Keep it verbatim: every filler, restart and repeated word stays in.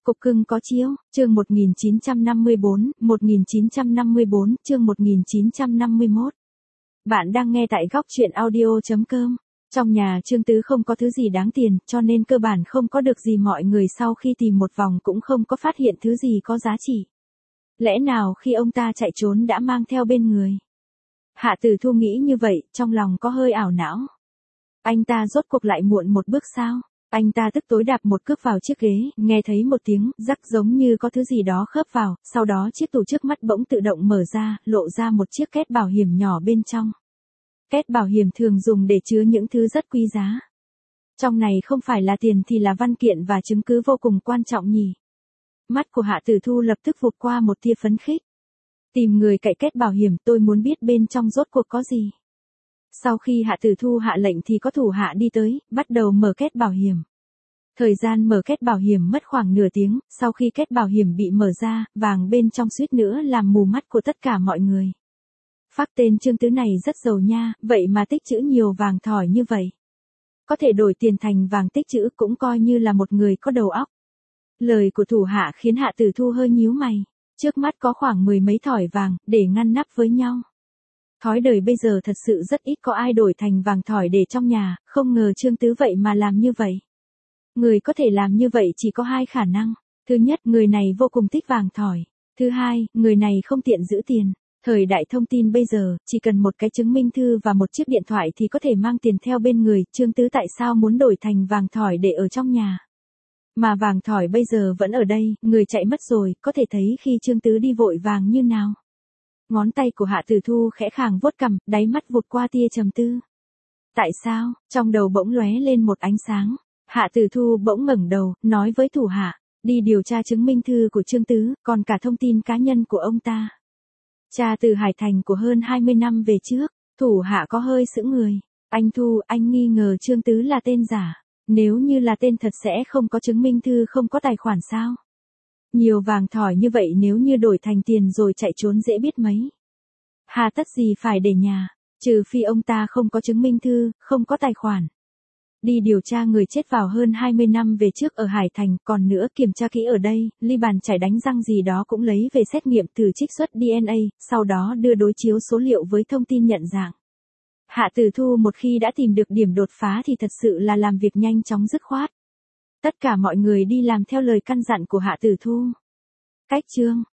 Cục cưng có chiếu, chương một nghìn chín trăm năm mươi bốn, một nghìn chín trăm năm mươi bốn, chương một nghìn chín trăm năm mươi mốt. Bạn đang nghe tại góc truyện audio chấm com. Trong nhà Trương Tứ không có thứ gì đáng tiền, cho nên cơ bản không có được gì, mọi người sau khi tìm một vòng cũng không có phát hiện thứ gì có giá trị. Lẽ nào khi ông ta chạy trốn đã mang theo bên người? Hạ Tử Thu nghĩ như vậy, trong lòng có hơi ảo não. Anh ta rốt cuộc lại muộn một bước sao? Anh ta tức tối đạp một cước vào chiếc ghế, nghe thấy một tiếng rắc giống như có thứ gì đó khớp vào, sau đó chiếc tủ trước mắt bỗng tự động mở ra, lộ ra một chiếc két bảo hiểm nhỏ bên trong. Két bảo hiểm thường dùng để chứa những thứ rất quý giá. Trong này không phải là tiền thì là văn kiện và chứng cứ vô cùng quan trọng nhỉ. Mắt của Hạ Tử Thu lập tức vụt qua một tia phấn khích. Tìm người cậy két bảo hiểm, tôi muốn biết bên trong rốt cuộc có gì. Sau khi Hạ Tử Thu hạ lệnh thì có thủ hạ đi tới, bắt đầu mở két bảo hiểm. Thời gian mở két bảo hiểm mất khoảng nửa tiếng, sau khi két bảo hiểm bị mở ra, vàng bên trong suýt nữa làm mù mắt của tất cả mọi người. Phác tên Trương Tứ này rất giàu nha, vậy mà tích trữ nhiều vàng thỏi như vậy. Có thể đổi tiền thành vàng tích trữ cũng coi như là một người có đầu óc. Lời của thủ hạ khiến Hạ Tử Thu hơi nhíu mày. Trước mắt có khoảng mười mấy thỏi vàng, để ngăn nắp với nhau. Thói đời bây giờ thật sự rất ít có ai đổi thành vàng thỏi để trong nhà, không ngờ Trương Tứ vậy mà làm như vậy. Người có thể làm như vậy chỉ có hai khả năng. Thứ nhất, người này vô cùng thích vàng thỏi. Thứ hai, người này không tiện giữ tiền. Thời đại thông tin bây giờ, chỉ cần một cái chứng minh thư và một chiếc điện thoại thì có thể mang tiền theo bên người. Trương Tứ tại sao muốn đổi thành vàng thỏi để ở trong nhà? Mà vàng thỏi bây giờ vẫn ở đây, người chạy mất rồi, có thể thấy khi Trương Tứ đi vội vàng như nào. Ngón tay của Hạ Tử Thu khẽ khàng vuốt cằm, đáy mắt vụt qua tia trầm tư. Tại sao? Trong đầu bỗng lóe lên một ánh sáng. Hạ Tử Thu bỗng ngẩng đầu, nói với thủ hạ, đi điều tra chứng minh thư của Trương Tứ, còn cả thông tin cá nhân của ông ta. Tra từ Hải Thành của hơn hai mươi năm về trước, thủ hạ có hơi sững người. Anh Thu, anh nghi ngờ Trương Tứ là tên giả. Nếu như là tên thật sẽ không có chứng minh thư, không có tài khoản sao? Nhiều vàng thỏi như vậy nếu như đổi thành tiền rồi chạy trốn dễ biết mấy. Hà tất gì phải để nhà, trừ phi ông ta không có chứng minh thư, không có tài khoản. Đi điều tra người chết vào hơn hai mươi năm về trước ở Hải Thành, còn nữa kiểm tra kỹ ở đây, ly bàn chải đánh răng gì đó cũng lấy về xét nghiệm thử trích xuất đê en a, sau đó đưa đối chiếu số liệu với thông tin nhận dạng. Hạ Tử Thu một khi đã tìm được điểm đột phá thì thật sự là làm việc nhanh chóng dứt khoát. Tất cả mọi người đi làm theo lời căn dặn của Hạ Tử Thu. Cách chương